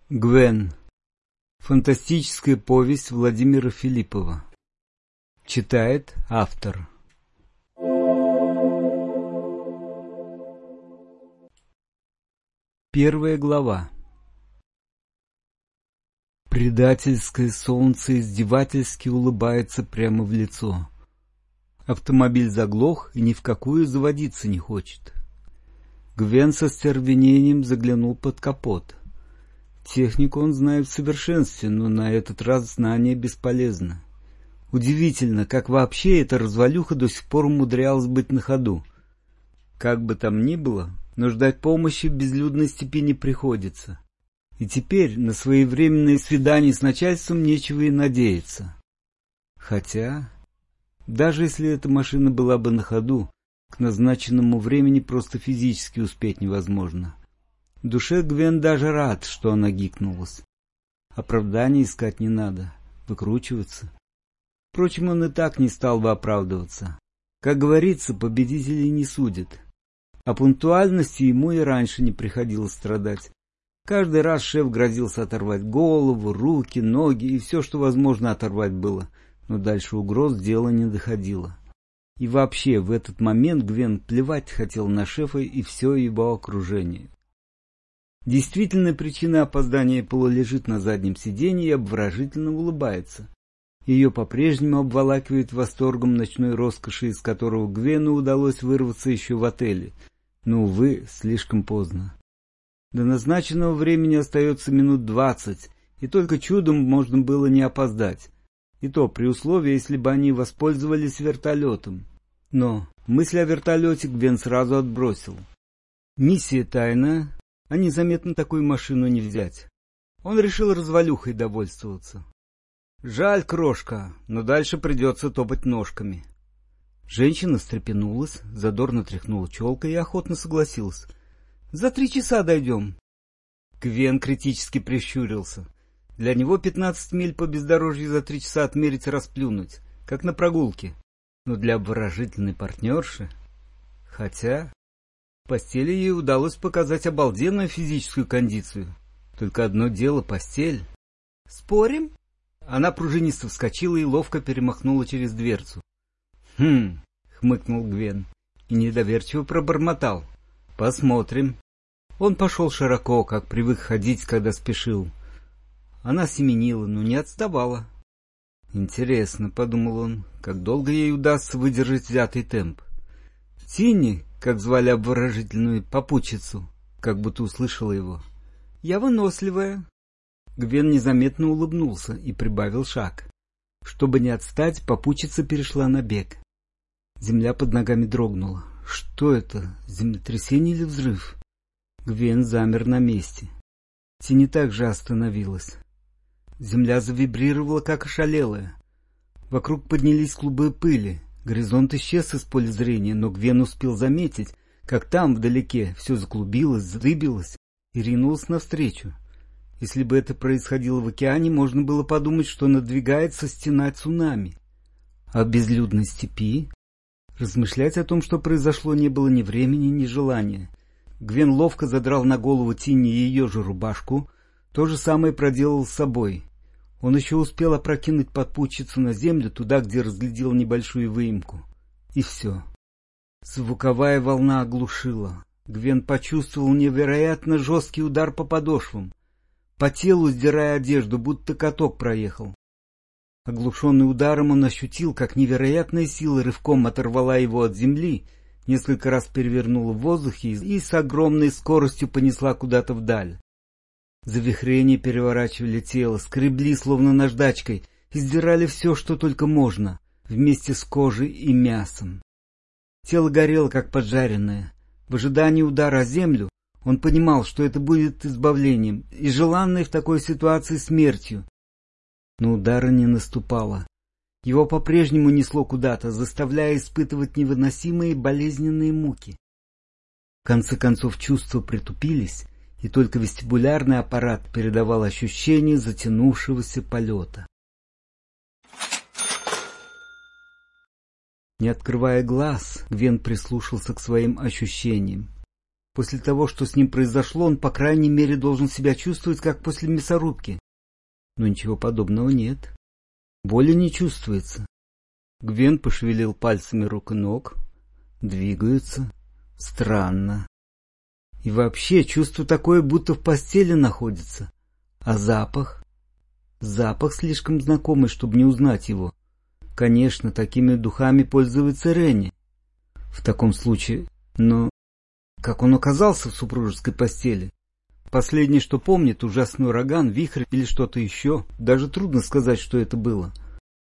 Гвен. Фантастическая повесть Владимира Филиппова. Читает автор. Первая глава. Предательское солнце издевательски улыбается прямо в лицо. Автомобиль заглох и ни в какую заводиться не хочет. Гвен со стервенением заглянул под капот. Технику он знает в совершенстве, но на этот раз знание бесполезно. Удивительно, как вообще эта развалюха до сих пор умудрялась быть на ходу. Как бы там ни было, но ждать помощи в безлюдной степи не приходится. И теперь на своевременное свидание с начальством нечего и надеяться. Хотя, даже если эта машина была бы на ходу, к назначенному времени просто физически успеть невозможно. В душе Гвен даже рад, что она гикнулась. Оправдания искать не надо, выкручиваться. Впрочем, он и так не стал бы оправдываться. Как говорится, победителей не судят. О пунктуальности ему и раньше не приходилось страдать. Каждый раз шеф грозился оторвать голову, руки, ноги и все, что возможно оторвать было, но дальше угроз дело не доходило. И вообще, в этот момент Гвен плевать хотел на шефа и все его окружение. Действительно, причина опоздания Поло лежит на заднем сиденье и обворожительно улыбается. Ее по-прежнему обволакивает восторгом ночной роскоши, из которого Гвену удалось вырваться еще в отеле. Но, увы, слишком поздно. До назначенного времени остается минут 20, и только чудом можно было не опоздать. И то при условии, если бы они воспользовались вертолетом. Но мысль о вертолете Гвен сразу отбросил. Миссия тайна, а незаметно такую машину не взять. Он решил развалюхой довольствоваться. Жаль, крошка, но дальше придется топать ножками. Женщина встрепенулась, задорно тряхнула челкой и охотно согласилась. За 3 часа дойдем. Гвен критически прищурился. Для него 15 миль по бездорожью за 3 часа отмерить и расплюнуть, как на прогулке. Но для обворожительной партнерши... Хотя... В постели ей удалось показать обалденную физическую кондицию. Только одно дело — постель. «Спорим?» Она пружинисто вскочила и ловко перемахнула через дверцу. «Хм!» — хмыкнул Гвен и недоверчиво пробормотал. «Посмотрим». Он пошел широко, как привык ходить, когда спешил. Она семенила, но не отставала. «Интересно», — подумал он, — «как долго ей удастся выдержать взятый темп». Тинни, как звали обворожительную попутчицу, как будто услышала его. «Я выносливая». Гвен незаметно улыбнулся и прибавил шаг. Чтобы не отстать, попутчица перешла на бег. Земля под ногами дрогнула. Что это, землетрясение или взрыв? Гвен замер на месте. Тинни также остановилась. Земля завибрировала, как ошалелая. Вокруг поднялись клубы пыли. Горизонт исчез из поля зрения, но Гвен успел заметить, как там, вдалеке, все заклубилось, задыбилось и ринулось навстречу. Если бы это происходило в океане, можно было подумать, что надвигается стена цунами. А в безлюдной степи? Размышлять о том, что произошло, не было ни времени, ни желания. Гвен ловко задрал на голову Тинни ее же рубашку, то же самое проделал с собой. Он еще успел опрокинуть попутчицу на землю, туда, где разглядел небольшую выемку. И все. Звуковая волна оглушила. Гвен почувствовал невероятно жесткий удар по подошвам. По телу, сдирая одежду, будто каток проехал. Оглушенный ударом, он ощутил, как невероятная сила рывком оторвала его от земли, несколько раз перевернула в воздухе и с огромной скоростью понесла куда-то вдаль. Завихрения переворачивали тело, скребли, словно наждачкой, и сдирали все, что только можно, вместе с кожей и мясом. Тело горело, как поджаренное. В ожидании удара о землю он понимал, что это будет избавлением и желанной в такой ситуации смертью. Но удара не наступало. Его по-прежнему несло куда-то, заставляя испытывать невыносимые болезненные муки. В конце концов чувства притупились, и только вестибулярный аппарат передавал ощущение затянувшегося полета. Не открывая глаз, Гвен прислушался к своим ощущениям. После того, что с ним произошло, он, по крайней мере, должен себя чувствовать, как после мясорубки. Но ничего подобного нет. Боли не чувствуется. Гвен пошевелил пальцами рук и ног. Двигаются. Странно. И вообще, чувство такое, будто в постели находится. А запах? Запах слишком знакомый, чтобы не узнать его. Конечно, такими духами пользуется Ренни. В таком случае, но как он оказался в супружеской постели? Последнее, что помнит, ужасный ураган, вихрь или что-то еще. Даже трудно сказать, что это было.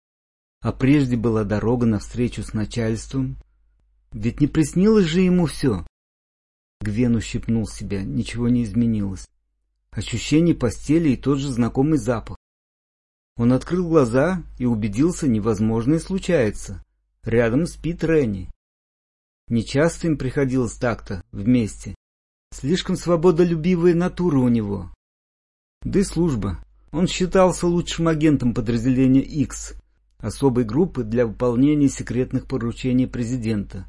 А прежде была дорога навстречу с начальством. Ведь не приснилось же ему все. Гвен ущипнул себя, ничего не изменилось. Ощущение постели и тот же знакомый запах. Он открыл глаза и убедился, невозможное случается. Рядом спит Ренни. Нечасто им приходилось так-то, вместе. Слишком свободолюбивая натура у него. Да и служба. Он считался лучшим агентом подразделения X, особой группы для выполнения секретных поручений президента.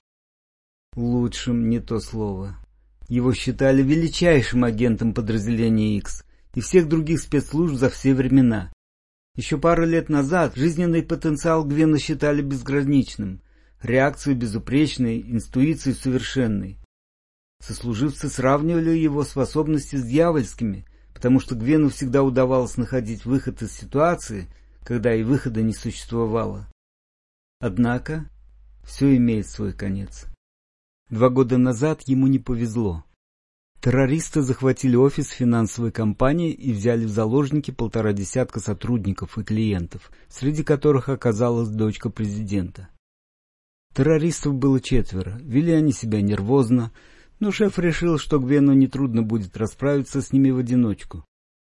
Лучшим не то слово. Его считали величайшим агентом подразделения X и всех других спецслужб за все времена. Еще пару лет назад жизненный потенциал Гвена считали безграничным, реакцию безупречной, интуицию совершенной. Сослуживцы сравнивали его способности с дьявольскими, потому что Гвену всегда удавалось находить выход из ситуации, когда и выхода не существовало. Однако все имеет свой конец. 2 года назад ему не повезло. Террористы захватили офис финансовой компании и взяли в заложники 1,5 десятка сотрудников и клиентов, среди которых оказалась дочка президента. Террористов было 4, вели они себя нервозно, но шеф решил, что Гвену нетрудно будет расправиться с ними в одиночку.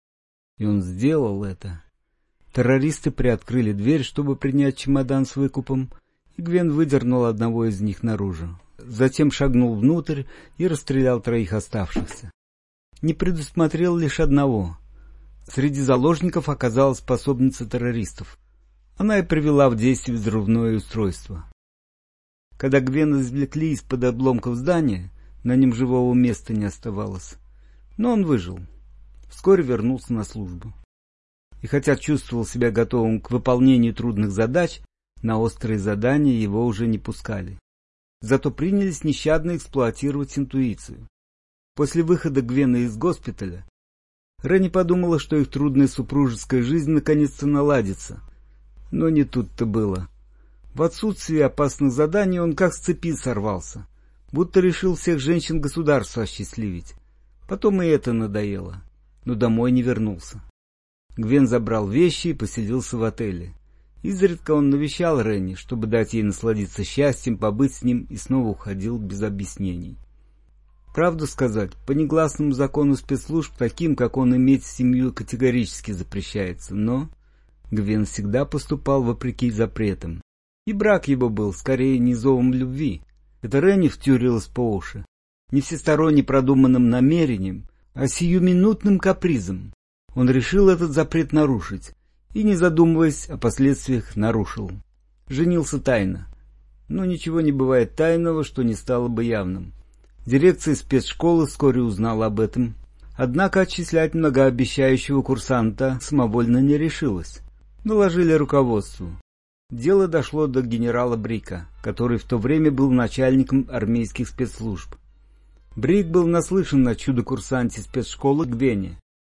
И он сделал это. Террористы приоткрыли дверь, чтобы принять чемодан с выкупом, и Гвен выдернул одного из них наружу. Затем шагнул внутрь и расстрелял 3 оставшихся. Не предусмотрел лишь одного. Среди заложников оказалась способница террористов. Она и привела в действие взрывное устройство. Когда Гвена извлекли из-под обломков здания, на нем живого места не оставалось. Но он выжил. Вскоре вернулся на службу. И хотя чувствовал себя готовым к выполнению трудных задач, на острые задания его уже не пускали. Зато принялись нещадно эксплуатировать интуицию. После выхода Гвена из госпиталя, Ренни подумала, что их трудная супружеская жизнь наконец-то наладится. Но не тут-то было. В отсутствие опасных заданий он как с цепи сорвался, будто решил всех женщин государства осчастливить. Потом и это надоело, но домой не вернулся. Гвен забрал вещи и поселился в отеле. Изредка он навещал Ренни, чтобы дать ей насладиться счастьем, побыть с ним, и снова уходил без объяснений. Правду сказать, по негласному закону спецслужб таким, как он, иметь семью категорически запрещается, но Гвен всегда поступал вопреки запретам. И брак его был скорее не зовом любви. Это Ренни втюрилась по уши. Не всесторонне продуманным намерением, а сиюминутным капризом. Он решил этот запрет нарушить и, не задумываясь о последствиях, нарушил. Женился тайно. Но ничего не бывает тайного, что не стало бы явным. Дирекция спецшколы вскоре узнала об этом. Однако отчислять многообещающего курсанта самовольно не решилась. Доложили руководству. Дело дошло до генерала Брика, который в то время был начальником армейских спецслужб. Брик был наслышан о чудо-курсанте спецшколы Гвене.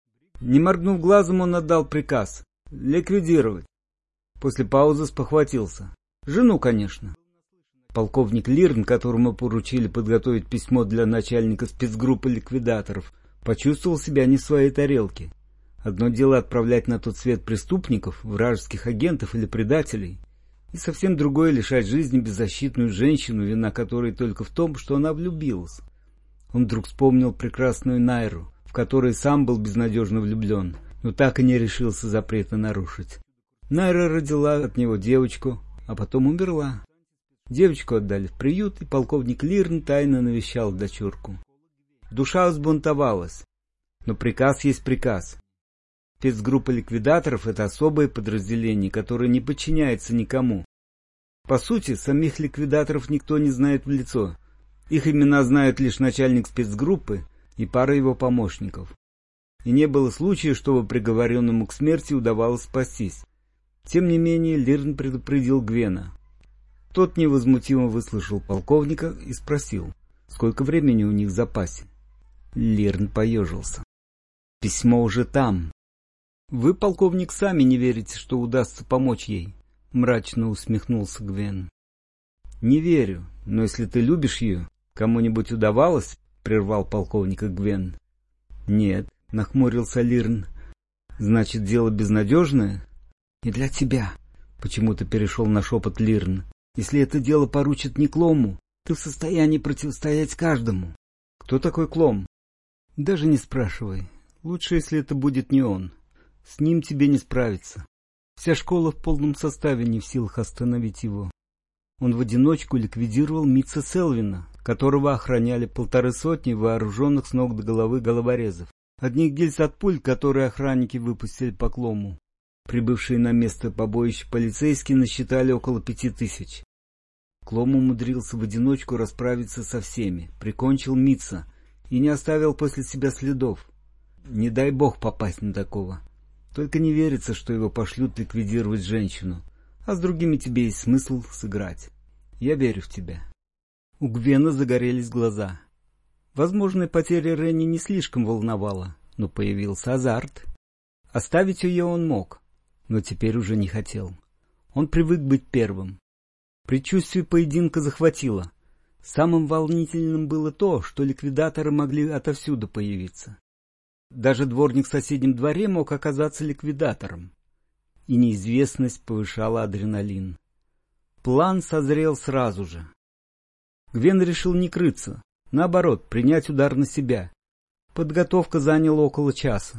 Не моргнув глазом, он отдал приказ ликвидировать. После паузы спохватился. Жену, конечно. Полковник Лирн, которому поручили подготовить письмо для начальника спецгруппы ликвидаторов, почувствовал себя не в своей тарелке. Одно дело отправлять на тот свет преступников, вражеских агентов или предателей, и совсем другое лишать жизни беззащитную женщину, вина которой только в том, что она влюбилась. Он вдруг вспомнил прекрасную Найру, в которой сам был безнадежно влюблен, но так и не решился запрета нарушить. Найра родила от него девочку, а потом умерла. Девочку отдали в приют, и полковник Лирн тайно навещал дочурку. Душа взбунтовалась, но приказ есть приказ. Спецгруппа ликвидаторов — это особое подразделение, которое не подчиняется никому. По сути, самих ликвидаторов никто не знает в лицо. Их имена знают лишь начальник спецгруппы и пара его помощников. И не было случая, чтобы приговоренному к смерти удавалось спастись. Тем не менее, Лирн предупредил Гвена. Тот невозмутимо выслушал полковника и спросил, сколько времени у них в запасе. Лирн поежился. «Письмо уже там». «Вы, полковник, сами не верите, что удастся помочь ей», — мрачно усмехнулся Гвен. «Не верю, но если ты любишь ее, кому-нибудь удавалось?» — прервал полковника Гвен. «Нет», — нахмурился Лирн. «Значит, дело безнадежное?» «И для тебя», — почему-то перешел на шепот Лирн. «Если это дело поручат не Клому, ты в состоянии противостоять каждому». «Кто такой Клом?» «Даже не спрашивай. Лучше, если это будет не он. С ним тебе не справиться. Вся школа в полном составе не в силах остановить его. Он в одиночку ликвидировал Митца Селвина, которого охраняли 150 вооруженных с ног до головы головорезов. Одних гильз от пуль, которые охранники выпустили по Клому. Прибывшие на место побоища полицейские насчитали около 5000. Клом умудрился в одиночку расправиться со всеми, прикончил Митца и не оставил после себя следов. Не дай бог попасть на такого. Только не верится, что его пошлют ликвидировать женщину, а с другими тебе есть смысл сыграть. Я верю в тебя». У Гвена загорелись глаза. Возможная потеря Ренни не слишком волновала, но появился азарт. Оставить ее он мог, но теперь уже не хотел. Он привык быть первым. Предчувствие поединка захватило. Самым волнительным было то, что ликвидаторы могли отовсюду появиться. Даже дворник в соседнем дворе мог оказаться ликвидатором. И неизвестность повышала адреналин. План созрел сразу же. Гвен решил не крыться, наоборот, принять удар на себя. Подготовка заняла около часа.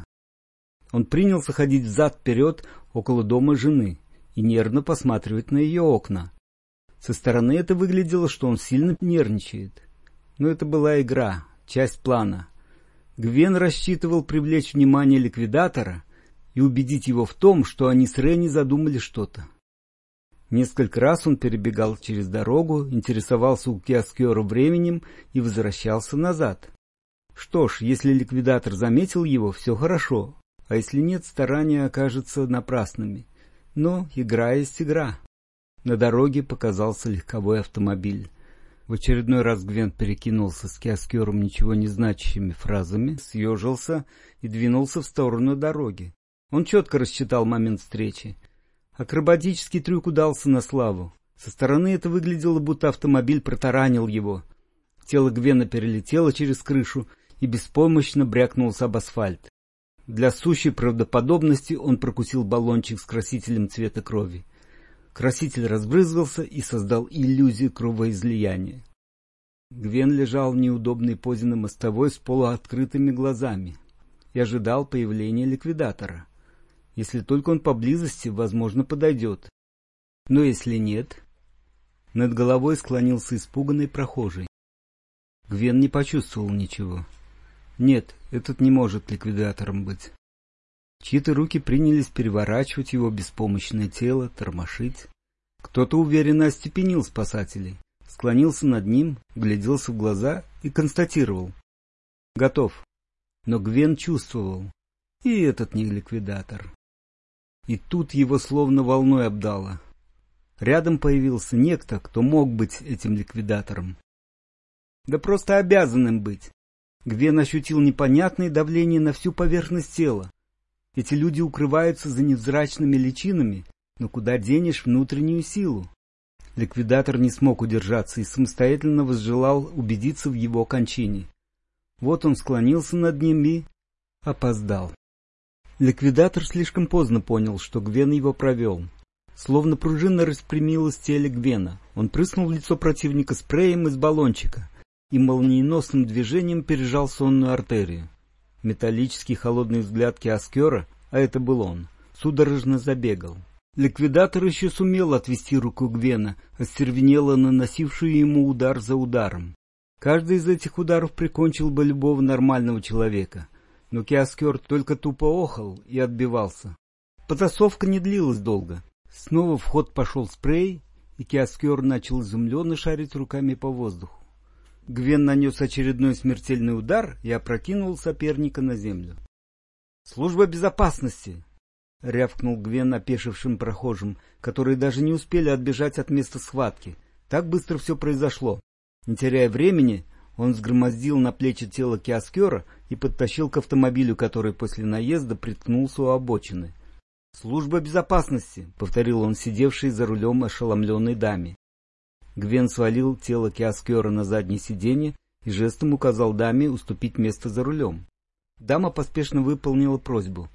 Он принялся ходить взад-вперед около дома жены и нервно посматривать на ее окна. Со стороны это выглядело, что он сильно нервничает. Но это была игра, часть плана. Гвен рассчитывал привлечь внимание ликвидатора и убедить его в том, что они с Ренни задумали что-то. Несколько раз он перебегал через дорогу, интересовался у киоскера временем и возвращался назад. Что ж, если ликвидатор заметил его, все хорошо, а если нет, старания окажутся напрасными. Но игра есть игра. На дороге показался легковой автомобиль. В очередной раз Гвен перекинулся с киоскером ничего не значащими фразами, съежился и двинулся в сторону дороги. Он четко рассчитал момент встречи. Акробатический трюк удался на славу. Со стороны это выглядело, будто автомобиль протаранил его. Тело Гвена перелетело через крышу и беспомощно брякнулся об асфальт. Для сущей правдоподобности он прокусил баллончик с красителем цвета крови. Краситель разбрызгался и создал иллюзию кровоизлияния. Гвен лежал в неудобной позе на мостовой с полуоткрытыми глазами и ожидал появления ликвидатора. Если только он поблизости, возможно, подойдет. Но если нет... Над головой склонился испуганный прохожий. Гвен не почувствовал ничего. Нет, этот не может ликвидатором быть. Чьи-то руки принялись переворачивать его беспомощное тело, тормошить. Кто-то уверенно остепенил спасателей, склонился над ним, гляделся в глаза и констатировал. Готов. Но Гвен чувствовал. И этот не ликвидатор. И тут его словно волной обдало. Рядом появился некто, кто мог быть этим ликвидатором. Да просто обязанным быть. Гвен ощутил непонятное давление на всю поверхность тела. Эти люди укрываются за невзрачными личинами, но куда денешь внутреннюю силу? Ликвидатор не смог удержаться и самостоятельно возжелал убедиться в его кончине. Вот он склонился над ним и... опоздал. Ликвидатор слишком поздно понял, что Гвен его провел. Словно пружина распрямилась в теле Гвена. Он прыснул в лицо противника спреем из баллончика и молниеносным движением пережал сонную артерию. Металлический холодный взгляд киоскера, а это был он, судорожно забегал. Ликвидатор еще сумел отвести руку Гвена, остервенело наносившую ему удар за ударом. Каждый из этих ударов прикончил бы любого нормального человека, но киоскер только тупо охал и отбивался. Потасовка не длилась долго. Снова в ход пошел спрей, и киоскер начал изумленно шарить руками по воздуху. Гвен нанес очередной смертельный удар и опрокинул соперника на землю. «Служба безопасности!» — рявкнул Гвен опешившим прохожим, которые даже не успели отбежать от места схватки. Так быстро все произошло. Не теряя времени, он взгромоздил на плечи тело киоскера и подтащил к автомобилю, который после наезда приткнулся у обочины. «Служба безопасности!» — повторил он сидевшей за рулем ошеломленной даме. Гвен свалил тело киоскера на заднее сиденье и жестом указал даме уступить место за рулем. Дама поспешно выполнила просьбу.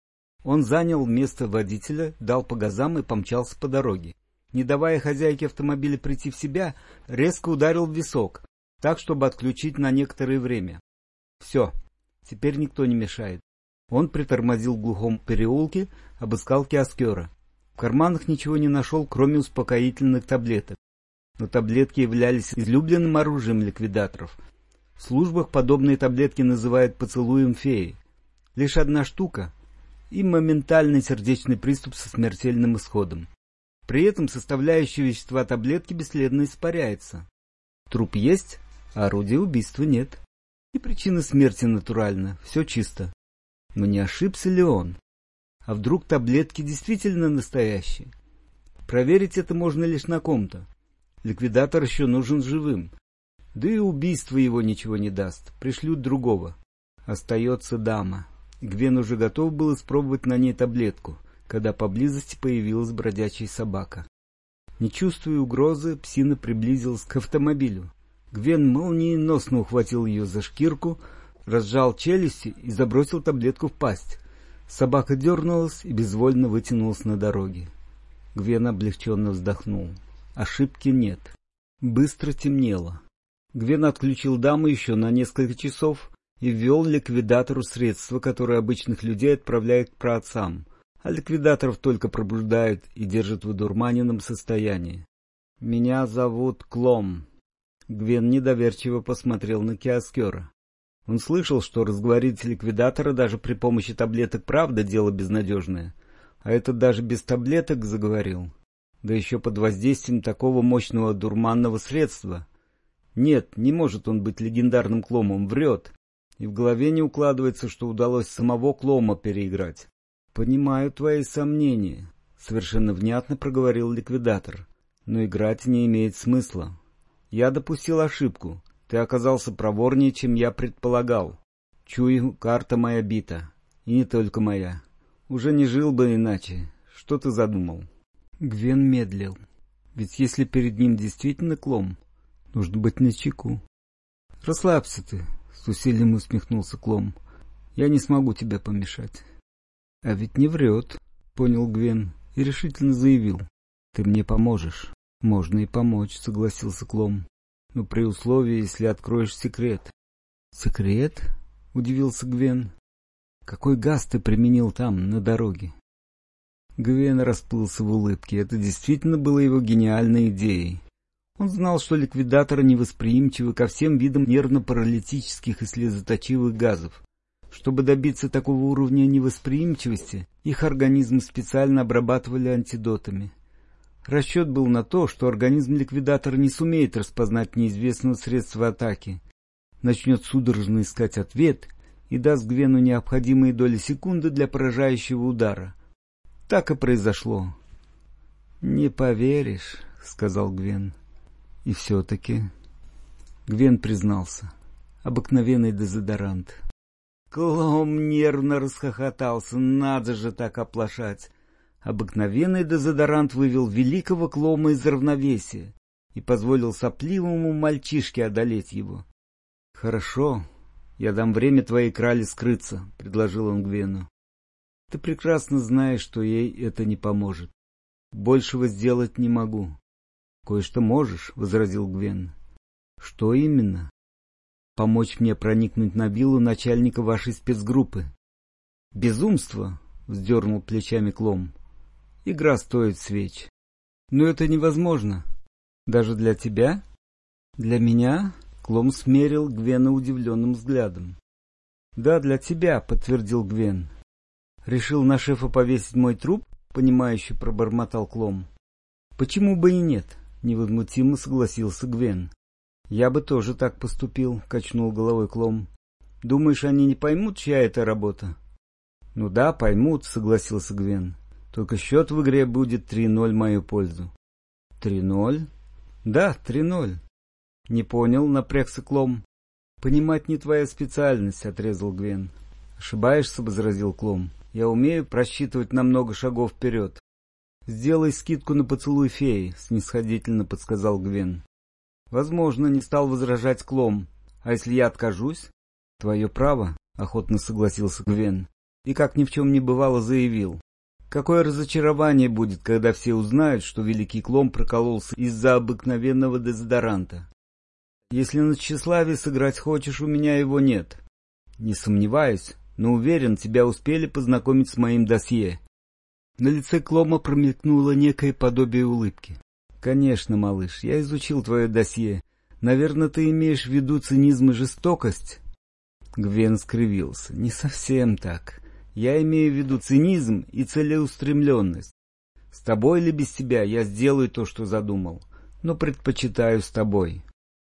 Он занял место водителя, дал по газам и помчался по дороге. Не давая хозяйке автомобиля прийти в себя, резко ударил в висок, так, чтобы отключить на некоторое время. Все, теперь никто не мешает. Он притормозил в глухом переулке, обыскал киоскера. В карманах ничего не нашел, кроме успокоительных таблеток. Но таблетки являлись излюбленным оружием ликвидаторов. В службах подобные таблетки называют поцелуем феи. Лишь одна штука — и моментальный сердечный приступ со смертельным исходом. При этом составляющие вещества таблетки бесследно испаряется. Труп есть, а орудия убийства нет. И причина смерти натуральна, все чисто. Но не ошибся ли он? А вдруг таблетки действительно настоящие? Проверить это можно лишь на ком-то. Ликвидатор еще нужен живым. Да и убийство его ничего не даст. Пришлют другого. Остается дама. Гвен уже готов был испробовать на ней таблетку, когда поблизости появилась бродячая собака. Не чувствуя угрозы, псина приблизилась к автомобилю. Гвен молниеносно ухватил ее за шкирку, разжал челюсти и забросил таблетку в пасть. Собака дернулась и безвольно вытянулась на дороге. Гвен облегченно вздохнул. Ошибки нет. Быстро темнело. Гвен отключил даму еще на несколько часов и ввел ликвидатору средства, которые обычных людей отправляют к праотцам, а ликвидаторов только пробуждают и держат в одурманенном состоянии. «Меня зовут Клом». Гвен недоверчиво посмотрел на киоскера. Он слышал, что разговорить ликвидатора даже при помощи таблеток правда дело безнадежное, а этот даже без таблеток заговорил. Да еще под воздействием такого мощного дурманного средства. Нет, не может он быть легендарным Кломом, врет. И в голове не укладывается, что удалось самого Клома переиграть. «Понимаю твои сомнения», — совершенно внятно проговорил ликвидатор. «Но играть не имеет смысла. Я допустил ошибку. Ты оказался проворнее, чем я предполагал. Чую, карта моя бита. И не только моя. Уже не жил бы иначе. Что ты задумал?» Гвен медлил. Ведь если перед ним действительно Клом, нужно быть начеку. «Расслабься ты», — с усилием усмехнулся Клом. «Я не смогу тебе помешать». «А ведь не врет», — понял Гвен и решительно заявил. «Ты мне поможешь». «Можно и помочь», — согласился Клом. «Но при условии, если откроешь секрет». «Секрет?» — удивился Гвен. «Какой газ ты применил там, на дороге?» Гвен расплылся в улыбке. Это действительно было его гениальной идеей. Он знал, что ликвидаторы невосприимчивы ко всем видам нервно-паралитических и слезоточивых газов. Чтобы добиться такого уровня невосприимчивости, их организм специально обрабатывали антидотами. Расчет был на то, что организм ликвидатора не сумеет распознать неизвестного средства атаки, начнет судорожно искать ответ и даст Гвену необходимые доли секунды для поражающего удара. Так и произошло. «Не поверишь», — сказал Гвен. И все-таки... Гвен признался. Обыкновенный дезодорант. Клом нервно расхохотался. Надо же так оплошать. Обыкновенный дезодорант вывел великого Клома из равновесия и позволил сопливому мальчишке одолеть его. «Хорошо, я дам время твоей крале скрыться», — предложил он Гвену. «Ты прекрасно знаешь, что ей это не поможет. Большего сделать не могу». «Кое-что можешь», — возразил Гвен. «Что именно?» «Помочь мне проникнуть на виллу начальника вашей спецгруппы». «Безумство», — вздернул плечами Клом. «Игра стоит свеч». «Но это невозможно. Даже для тебя?» «Для меня?» — Клом смерил Гвена удивленным взглядом. «Да, для тебя», — подтвердил Гвен. «Решил на шефа повесить мой труп?» — понимающе пробормотал Клом. «Почему бы и нет?» — невозмутимо согласился Гвен. «Я бы тоже так поступил», — качнул головой Клом. «Думаешь, они не поймут, чья это работа?» «Ну да, поймут», — согласился Гвен. «Только счет в игре будет 3-0 в мою пользу». 3-0? «Да, 3-0». «Не понял», — напрягся Клом. «Понимать не твоя специальность», — отрезал Гвен. «Ошибаешься», — возразил Клом. «Я умею просчитывать на много шагов вперед». «Сделай скидку на поцелуй феи», — снисходительно подсказал Гвен. «Возможно», — не стал возражать Клом. «А если я откажусь?» «Твое право», — охотно согласился Гвен. И, как ни в чем не бывало, заявил. «Какое разочарование будет, когда все узнают, что великий Клом прокололся из-за обыкновенного дезодоранта. Если на тщеславие сыграть хочешь, у меня его нет. Не сомневаюсь, но уверен, тебя успели познакомить с моим досье». На лице Клома промелькнуло некое подобие улыбки. «Конечно, малыш, я изучил твое досье. Наверное, ты имеешь в виду цинизм и жестокость?» Гвен скривился. «Не совсем так. Я имею в виду цинизм и целеустремленность. С тобой или без тебя я сделаю то, что задумал, но предпочитаю с тобой».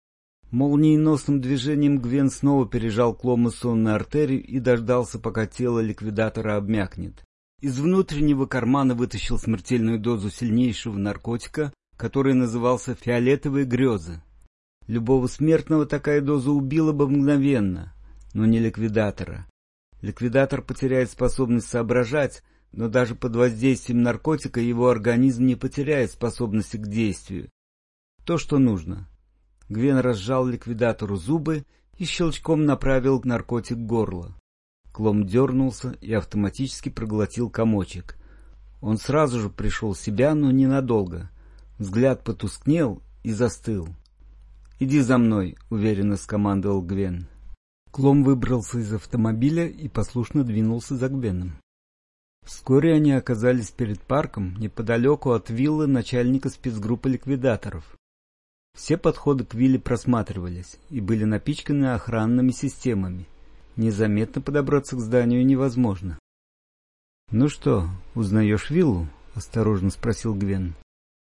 Молниеносным движением Гвен снова пережал Клома сонную артерию и дождался, пока тело ликвидатора обмякнет. Из внутреннего кармана вытащил смертельную дозу сильнейшего наркотика, который назывался «фиолетовые грезы». Любого смертного такая доза убила бы мгновенно, но не ликвидатора. Ликвидатор потеряет способность соображать, но даже под воздействием наркотика его организм не потеряет способности к действию. То, что нужно. Гвен разжал ликвидатору зубы и щелчком направил наркотик в горло. Клом дернулся и автоматически проглотил комочек. Он сразу же пришел в себя, но ненадолго. Взгляд потускнел и застыл. «Иди за мной», — уверенно скомандовал Гвен. Клом выбрался из автомобиля и послушно двинулся за Гвеном. Вскоре они оказались перед парком, неподалеку от виллы начальника спецгруппы ликвидаторов. Все подходы к вилле просматривались и были напичканы охранными системами. Незаметно подобраться к зданию невозможно. «Ну что, узнаешь виллу?» — осторожно спросил Гвен.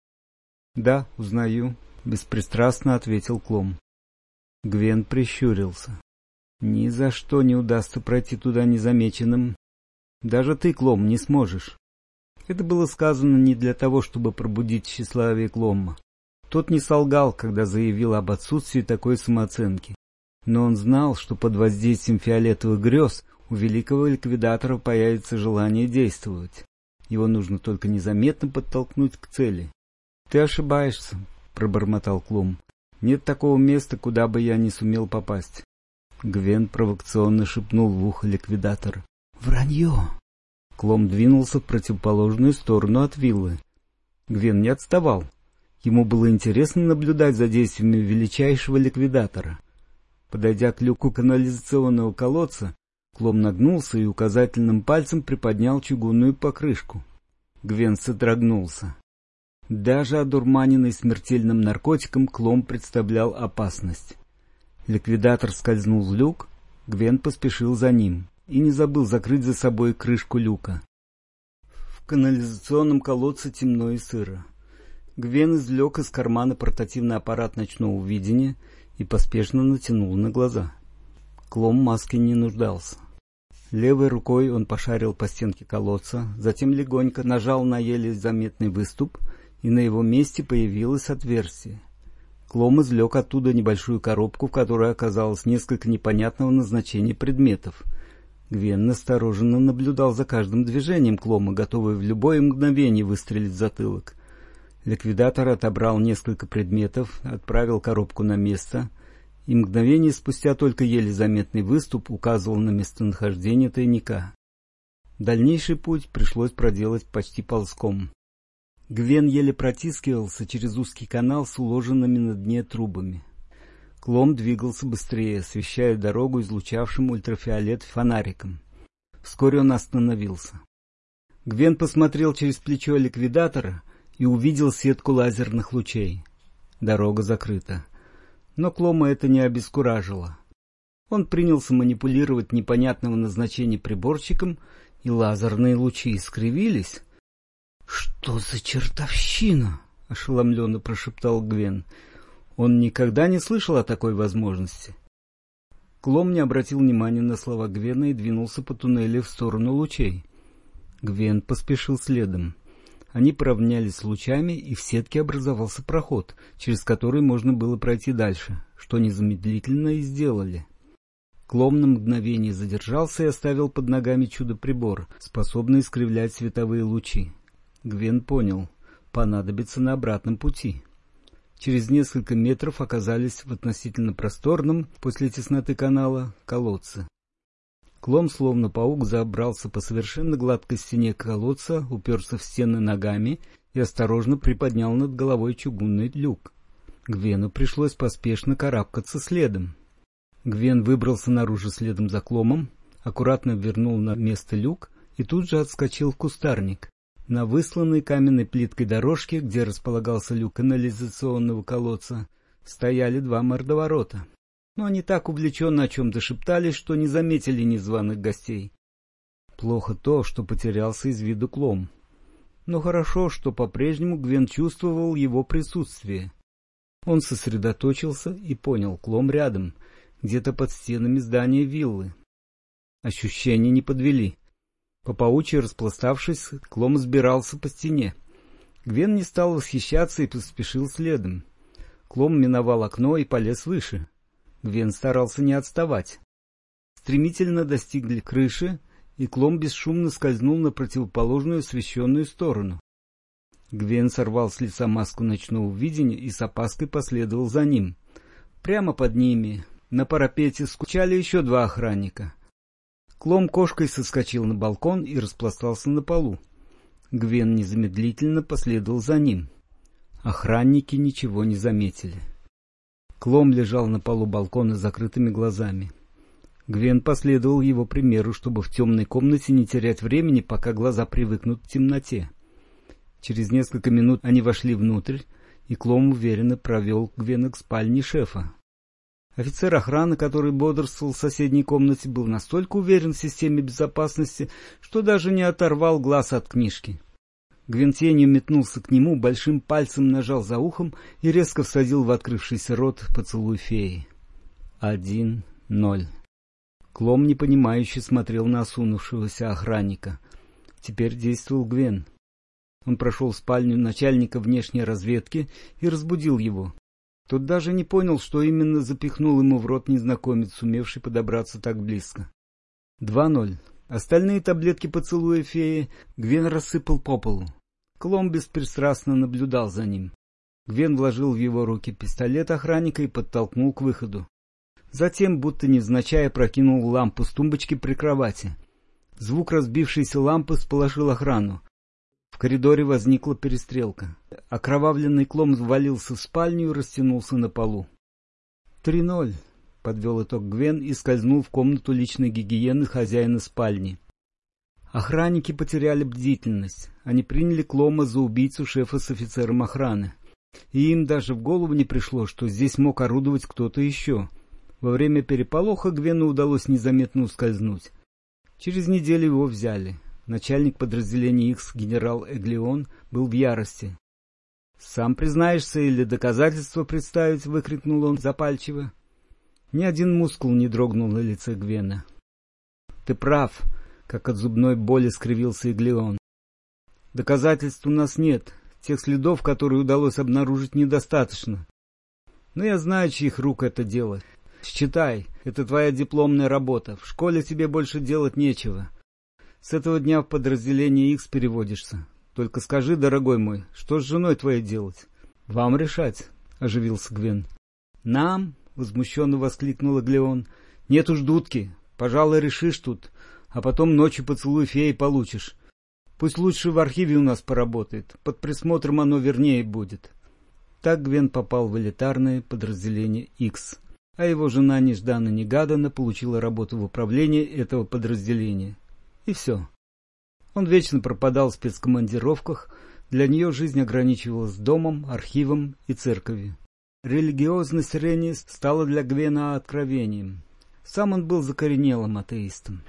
«Да, узнаю», — беспристрастно ответил Клом. Гвен прищурился. «Ни за что не удастся пройти туда незамеченным. Даже ты, Клом, не сможешь». Это было сказано не для того, чтобы пробудить тщеславие Клома. Тот не солгал, когда заявил об отсутствии такой самооценки. Но он знал, что под воздействием фиолетовых грез у великого ликвидатора появится желание действовать. Его нужно только незаметно подтолкнуть к цели. «Ты ошибаешься», — пробормотал Клом. «Нет такого места, куда бы я не сумел попасть». Гвен провокационно шепнул в ухо ликвидатора. «Вранье!» Клом двинулся в противоположную сторону от виллы. Гвен не отставал. Ему было интересно наблюдать за действиями величайшего ликвидатора. Подойдя к люку канализационного колодца, Клом нагнулся и указательным пальцем приподнял чугунную покрышку. Гвен содрогнулся. Даже одурманенный смертельным наркотиком, Клом представлял опасность. Ликвидатор скользнул в люк, Гвен поспешил за ним и не забыл закрыть за собой крышку люка. В канализационном колодце темно и сыро. Гвен извлек из кармана портативный аппарат ночного видения и поспешно натянул на глаза. Клом маски не нуждался. Левой рукой он пошарил по стенке колодца, затем легонько нажал на еле заметный выступ, и на его месте появилось отверстие. Клом извлек оттуда небольшую коробку, в которой оказалось несколько непонятного назначения предметов. Гвен настороженно наблюдал за каждым движением Клома, готовый в любое мгновение выстрелить в затылок. Ликвидатор отобрал несколько предметов, отправил коробку на место, и мгновение спустя только еле заметный выступ указывал на местонахождение тайника. Дальнейший путь пришлось проделать почти ползком. Гвен еле протискивался через узкий канал с уложенными на дне трубами. Клом двигался быстрее, освещая дорогу излучавшим ультрафиолет фонариком. Вскоре он остановился. Гвен посмотрел через плечо ликвидатора и увидел сетку лазерных лучей. Дорога закрыта. Но Клома это не обескуражило. Он принялся манипулировать непонятного назначения приборчиком, и лазерные лучи искривились. «Что за чертовщина?» — ошеломленно прошептал Гвен. Он никогда не слышал о такой возможности. Клом не обратил внимания на слова Гвена и двинулся по туннелю в сторону лучей. Гвен поспешил следом. Они поравнялись с лучами, и в сетке образовался проход, через который можно было пройти дальше, что незамедлительно и сделали. Клом на мгновение задержался и оставил под ногами чудо-прибор, способный искривлять световые лучи. Гвен понял, понадобится на обратном пути. Через несколько метров оказались в относительно просторном, после тесноты канала, колодце. Клом, словно паук, забрался по совершенно гладкой стене колодца, уперся в стены ногами и осторожно приподнял над головой чугунный люк. Гвену пришлось поспешно карабкаться следом. Гвен выбрался наружу следом за Кломом, аккуратно вернул на место люк и тут же отскочил в кустарник. На высланной каменной плиткой дорожке, где располагался люк канализационного колодца, стояли два мордоворота. Но они так увлеченно о чем-то шептались, что не заметили незваных гостей. Плохо то, что потерялся из виду Клом. Но хорошо, что по-прежнему Гвен чувствовал его присутствие. Он сосредоточился и понял, Клом рядом, где-то под стенами здания виллы. Ощущения не подвели. По паучьи распластавшись, Клом сбирался по стене. Гвен не стал восхищаться и поспешил следом. Клом миновал окно и полез выше. Гвен старался не отставать. Стремительно достигли крыши, и Клом бесшумно скользнул на противоположную освещенную сторону. Гвен сорвал с лица маску ночного видения и с опаской последовал за ним. Прямо под ними, на парапете, скучали еще два охранника. Клом кошкой соскочил на балкон и распластался на полу. Гвен незамедлительно последовал за ним. Охранники ничего не заметили. Клом лежал на полу балкона с закрытыми глазами. Гвен последовал его примеру, чтобы в темной комнате не терять времени, пока глаза привыкнут к темноте. Через несколько минут они вошли внутрь, и Клом уверенно провел Гвена к спальне шефа. Офицер охраны, который бодрствовал в соседней комнате, был настолько уверен в системе безопасности, что даже не оторвал глаз от книжки. Гвен тенью метнулся к нему, большим пальцем нажал за ухом и резко всадил в открывшийся рот поцелуй феи. 1-0. Клом непонимающе смотрел на осунувшегося охранника. Теперь действовал Гвен. Он прошел в спальню начальника внешней разведки и разбудил его. Тот даже не понял, что именно запихнул ему в рот незнакомец, сумевший подобраться так близко. 2-0. Остальные таблетки поцелуя феи Гвен рассыпал по полу. Клом беспристрастно наблюдал за ним. Гвен вложил в его руки пистолет охранника и подтолкнул к выходу. Затем, будто невзначай, прокинул лампу с тумбочки при кровати. Звук разбившейся лампы всполошил охрану. В коридоре возникла перестрелка. Окровавленный Клом ввалился в спальню и растянулся на полу. 3-0, подвел итог Гвен и скользнул в комнату личной гигиены хозяина спальни. Охранники потеряли бдительность. Они приняли Клома за убийцу шефа с офицером охраны. И им даже в голову не пришло, что здесь мог орудовать кто-то еще. Во время переполоха Гвену удалось незаметно ускользнуть. Через неделю его взяли. Начальник подразделения X, генерал Эглион, был в ярости. «Сам признаешься или доказательства представить?» — выкрикнул он запальчиво. Ни один мускул не дрогнул на лице Гвена. «Ты прав», — как от зубной боли скривился Эглион. «Доказательств у нас нет. Тех следов, которые удалось обнаружить, недостаточно. Но я знаю, чьих рук это дело. Считай, это твоя дипломная работа. В школе тебе больше делать нечего. С этого дня в подразделение X переводишься. Только скажи, дорогой мой, что с женой твоей делать?» «Вам решать», — оживился Гвен. «Нам?» — возмущенно воскликнул Эглион. «Нет уж, дудки. Пожалуй, решишь тут, а потом ночью поцелуй феи получишь. Пусть лучше в архиве у нас поработает. Под присмотром оно вернее будет». Так Гвен попал в элитарное подразделение X, а его жена нежданно-негаданно получила работу в управлении этого подразделения. И все. Он вечно пропадал в спецкомандировках, для нее жизнь ограничивалась домом, архивом и церковью. Религиозность Ренни стала для Гвена откровением. Сам он был закоренелым атеистом.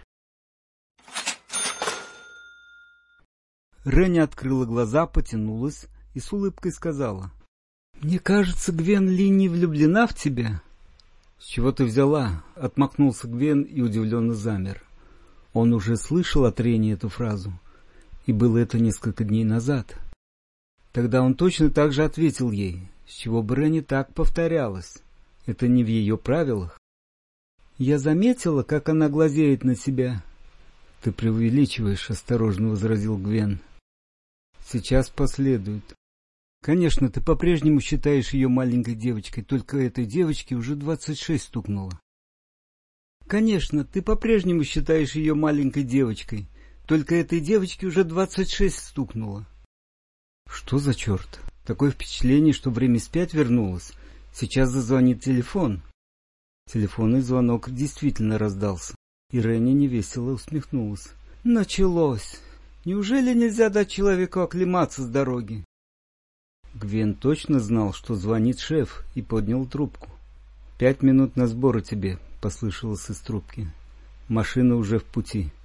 Ренни открыла глаза, потянулась и с улыбкой сказала: «Мне кажется, Гвен Ли не влюблена в тебя». «С чего ты взяла?» — отмахнулся Гвен и удивленно замер. Он уже слышал от Рени эту фразу, и было это несколько дней назад. Тогда он точно так же ответил ей, с чего бы Рени так повторялась. Это не в ее правилах. «Я заметила, как она глазеет на себя». «Ты преувеличиваешь», — осторожно возразил Гвен. «Сейчас последует. Конечно, ты по-прежнему считаешь ее маленькой девочкой, только этой девочке уже 26 стукнуло». «Конечно, ты по-прежнему считаешь ее маленькой девочкой, только этой девочке уже 26 стукнуло». «Что за черт? Такое впечатление, что время вспять вернулось. Сейчас зазвонит телефон». Телефонный звонок действительно раздался, и Ренни невесело усмехнулась. «Началось. Неужели нельзя дать человеку оклематься с дороги?» Гвен точно знал, что звонит шеф, и поднял трубку. 5 минут на сборы тебе», — послышалось из трубки. «Машина уже в пути».